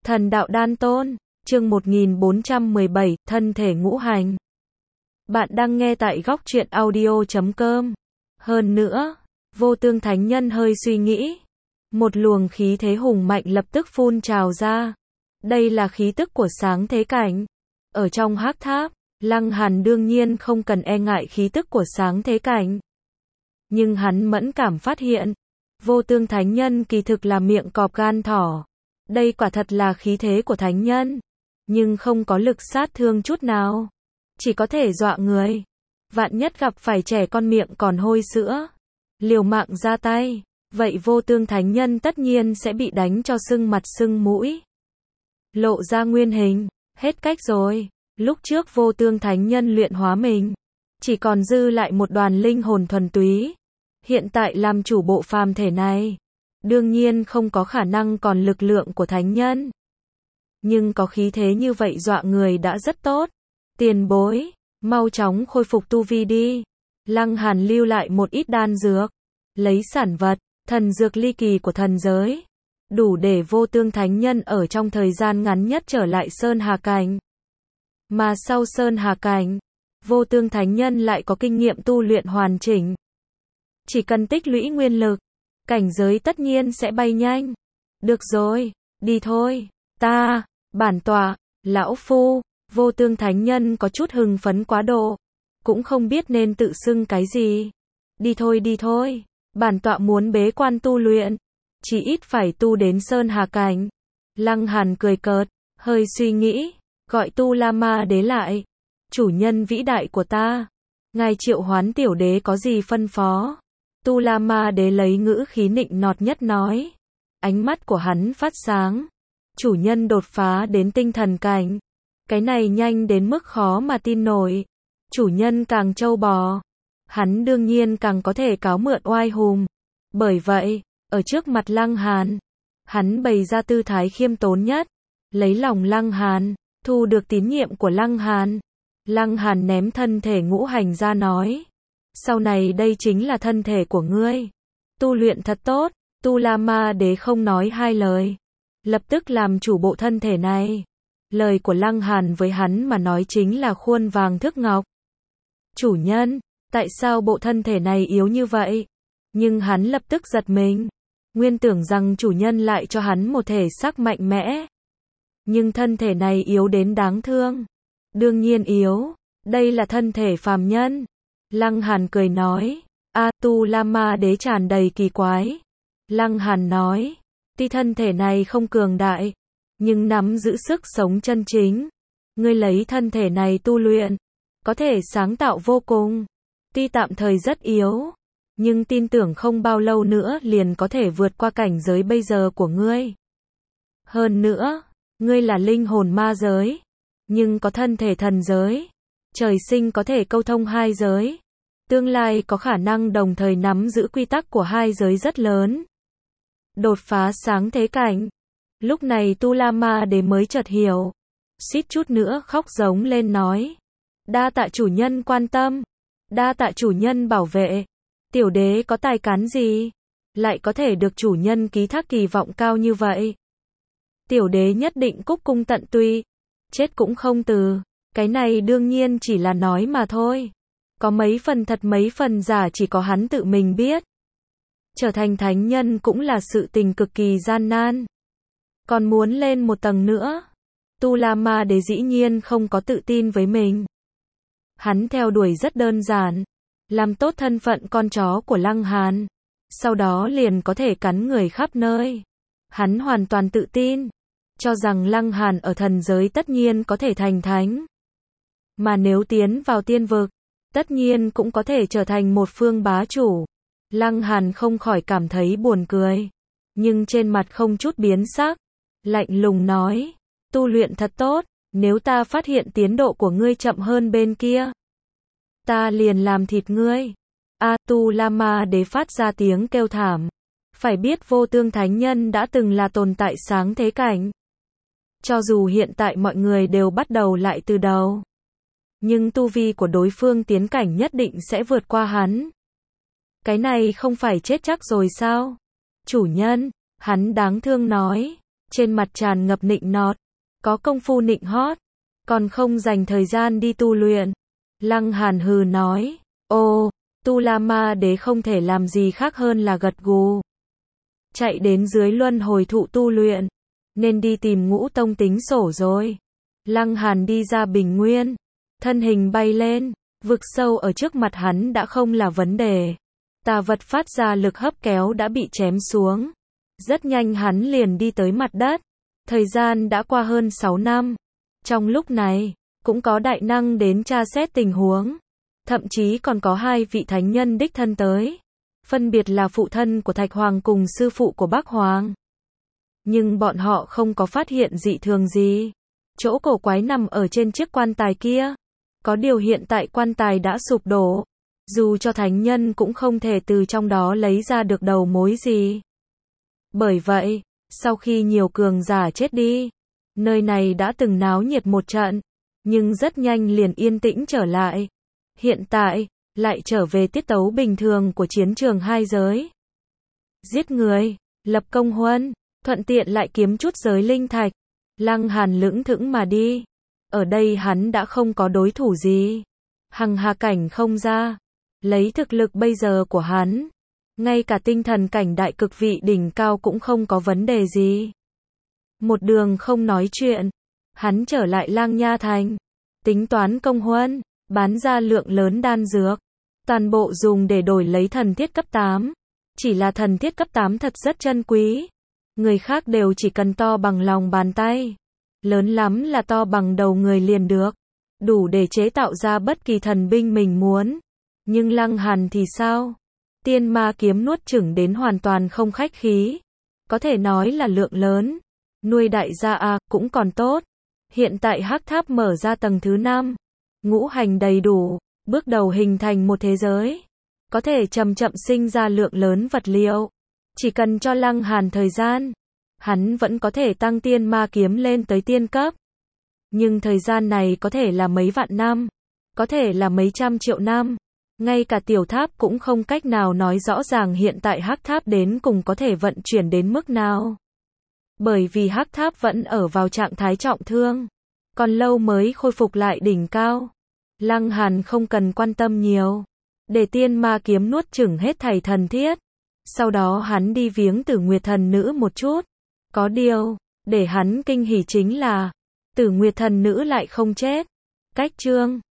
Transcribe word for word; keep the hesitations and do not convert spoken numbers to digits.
Thần đạo đan tôn, chương một nghìn bốn trăm mười bảy, thân thể ngũ hành. Bạn đang nghe tại góc truyện audio chấm com. Hơn nữa, Vô Tương Thánh Nhân hơi suy nghĩ. Một luồng khí thế hùng mạnh lập tức phun trào ra. Đây là khí tức của sáng thế cảnh. Ở trong hắc tháp, Lăng Hàn đương nhiên không cần e ngại khí tức của sáng thế cảnh. Nhưng hắn mẫn cảm phát hiện, Vô Tương Thánh Nhân kỳ thực là miệng cọp gan thỏ. Đây quả thật là khí thế của thánh nhân, nhưng không có lực sát thương chút nào, chỉ có thể dọa người. Vạn nhất gặp phải trẻ con miệng còn hôi sữa, liều mạng ra tay, vậy Vô Tương Thánh Nhân tất nhiên sẽ bị đánh cho sưng mặt sưng mũi, lộ ra nguyên hình. Hết cách rồi, lúc trước Vô Tương Thánh Nhân luyện hóa mình, chỉ còn dư lại một đoàn linh hồn thuần túy. Hiện tại làm chủ bộ phàm thể này, đương nhiên không có khả năng còn lực lượng của thánh nhân. Nhưng có khí thế như vậy dọa người đã rất tốt. Tiền bối, mau chóng khôi phục tu vi đi. Lăng Hàn lưu lại một ít đan dược, lấy sản vật, thần dược ly kỳ của thần giới, đủ để Vô Tương Thánh Nhân ở trong thời gian ngắn nhất trở lại Sơn Hà Cảnh. Mà sau Sơn Hà Cảnh, Vô Tương Thánh Nhân lại có kinh nghiệm tu luyện hoàn chỉnh. Chỉ cần tích lũy nguyên lực, cảnh giới tất nhiên sẽ bay nhanh. Được rồi, đi thôi. Ta, bản tọa, lão phu. Vô Tương Thánh Nhân có chút hưng phấn quá độ, cũng không biết nên tự xưng cái gì. Đi thôi đi thôi, bản tọa muốn bế quan tu luyện, chỉ ít phải tu đến Sơn Hà Cảnh. Lăng Hàn cười cợt, hơi suy nghĩ, gọi Tu La Ma Đế lại. Chủ nhân vĩ đại của ta, ngài triệu hoán tiểu đế có gì phân phó? Tu La Ma Đế lấy ngữ khí nịnh nọt nhất nói. Ánh mắt của hắn phát sáng. Chủ nhân đột phá đến tinh thần cảnh. Cái này nhanh đến mức khó mà tin nổi. Chủ nhân càng trâu bò, hắn đương nhiên càng có thể cáo mượn oai hùng. Bởi vậy, ở trước mặt Lăng Hàn, hắn bày ra tư thái khiêm tốn nhất, lấy lòng Lăng Hàn, thu được tín nhiệm của Lăng Hàn. Lăng Hàn ném thân thể ngũ hành ra nói. Sau này đây chính là thân thể của ngươi. Tu luyện thật tốt. Tu La Ma Đế không nói hai lời, lập tức làm chủ bộ thân thể này. Lời của Lăng Hàn với hắn mà nói chính là khuôn vàng thước ngọc. Chủ nhân, tại sao bộ thân thể này yếu như vậy? Nhưng hắn lập tức giật mình. Nguyên tưởng rằng chủ nhân lại cho hắn một thể xác mạnh mẽ. Nhưng thân thể này yếu đến đáng thương. Đương nhiên yếu, đây là thân thể phàm nhân. Lăng Hàn cười nói. A Tu La Ma Đế tràn đầy kỳ quái. Lăng Hàn nói. Tuy thân thể này không cường đại, nhưng nắm giữ sức sống chân chính. Ngươi lấy thân thể này tu luyện, có thể sáng tạo vô cùng. Tuy tạm thời rất yếu, nhưng tin tưởng không bao lâu nữa liền có thể vượt qua cảnh giới bây giờ của ngươi. Hơn nữa, ngươi là linh hồn ma giới, nhưng có thân thể thần giới. Trời sinh có thể câu thông hai giới. Tương lai có khả năng đồng thời nắm giữ quy tắc của hai giới rất lớn. Đột phá sáng thế cảnh. Lúc này Tu La Ma Đế mới chợt hiểu. Suýt chút nữa khóc giống lên nói. Đa tạ chủ nhân quan tâm. Đa tạ chủ nhân bảo vệ. Tiểu đế có tài cán gì? Lại có thể được chủ nhân ký thác kỳ vọng cao như vậy. Tiểu đế nhất định cúc cung tận tụy. Chết cũng không từ. Cái này đương nhiên chỉ là nói mà thôi. Có mấy phần thật mấy phần giả chỉ có hắn tự mình biết. Trở thành thánh nhân cũng là sự tình cực kỳ gian nan. Còn muốn lên một tầng nữa. Tu La Ma Đế dĩ nhiên không có tự tin với mình. Hắn theo đuổi rất đơn giản. Làm tốt thân phận con chó của Lăng Hàn. Sau đó liền có thể cắn người khắp nơi. Hắn hoàn toàn tự tin. Cho rằng Lăng Hàn ở thần giới tất nhiên có thể thành thánh. Mà nếu tiến vào tiên vực, tất nhiên cũng có thể trở thành một phương bá chủ. Lăng Hàn không khỏi cảm thấy buồn cười. Nhưng trên mặt không chút biến sắc. Lạnh lùng nói. Tu luyện thật tốt. Nếu ta phát hiện tiến độ của ngươi chậm hơn bên kia, ta liền làm thịt ngươi. A Tu La Ma Đế phát ra tiếng kêu thảm. Phải biết Vô Tương Thánh Nhân đã từng là tồn tại sáng thế cảnh. Cho dù hiện tại mọi người đều bắt đầu lại từ đầu, nhưng tu vi của đối phương tiến cảnh nhất định sẽ vượt qua hắn. Cái này không phải chết chắc rồi sao? Chủ nhân, hắn đáng thương nói. trên mặt tràn ngập nịnh nọt, có công phu nịnh hót, còn không dành thời gian đi tu luyện. Lăng Hàn hừ nói, ô, Tu La Ma Đế không thể làm gì khác hơn là gật gù. Chạy đến dưới luân hồi thụ tu luyện, nên đi tìm Ngũ Tông tính sổ rồi. Lăng Hàn đi ra bình nguyên, thân hình bay lên, vực sâu ở trước mặt hắn đã không là vấn đề. Tà vật phát ra lực hấp kéo đã bị chém xuống. Rất nhanh hắn liền đi tới mặt đất. Thời gian đã qua hơn sáu năm. Trong lúc này, cũng có đại năng đến tra xét tình huống. Thậm chí còn có hai vị thánh nhân đích thân tới. Phân biệt là phụ thân của Thạch Hoàng cùng sư phụ của Bắc Hoàng. Nhưng bọn họ không có phát hiện dị thường gì. Chỗ cổ quái nằm ở trên chiếc quan tài kia. Có điều hiện tại quan tài đã sụp đổ. Dù cho thánh nhân cũng không thể từ trong đó lấy ra được đầu mối gì. Bởi vậy, sau khi nhiều cường giả chết đi, nơi này đã từng náo nhiệt một trận, nhưng rất nhanh liền yên tĩnh trở lại. Hiện tại, lại trở về tiết tấu bình thường của chiến trường hai giới. Giết người, lập công huân, thuận tiện lại kiếm chút giới linh thạch. Lăng Hàn lững thững mà đi. Ở đây hắn đã không có đối thủ gì. Hằng hà cảnh không ra. Lấy thực lực bây giờ của hắn, ngay cả tinh thần cảnh đại cực vị đỉnh cao cũng không có vấn đề gì. Một đường không nói chuyện, hắn trở lại Lang Nha Thành, tính toán công huân, bán ra lượng lớn đan dược, toàn bộ dùng để đổi lấy thần thiết cấp tám. Chỉ là thần thiết cấp tám thật rất chân quý. Người khác đều chỉ cần to bằng lòng bàn tay, lớn lắm là to bằng đầu người liền được, đủ để chế tạo ra bất kỳ thần binh mình muốn. Nhưng Lăng Hàn thì sao? Tiên ma kiếm nuốt chửng đến hoàn toàn không khách khí. Có thể nói là lượng lớn. Nuôi đại gia à, cũng còn tốt. Hiện tại hắc tháp mở ra tầng thứ năm. Ngũ hành đầy đủ, bước đầu hình thành một thế giới. Có thể chậm chậm sinh ra lượng lớn vật liệu. Chỉ cần cho Lăng Hàn thời gian, hắn vẫn có thể tăng tiên ma kiếm lên tới tiên cấp. Nhưng thời gian này có thể là mấy vạn năm, có thể là mấy trăm triệu năm. Ngay cả tiểu tháp cũng không cách nào nói rõ ràng hiện tại hắc tháp đến cùng có thể vận chuyển đến mức nào. Bởi vì hắc tháp vẫn ở vào trạng thái trọng thương, còn lâu mới khôi phục lại đỉnh cao. Lăng Hàn không cần quan tâm nhiều, để tiên ma kiếm nuốt chửng hết thảy thần thiết. Sau đó hắn đi viếng Tử Nguyệt thần nữ một chút. Có điều, để hắn kinh hỉ chính là, Tử Nguyệt thần nữ lại không chết. Cách chương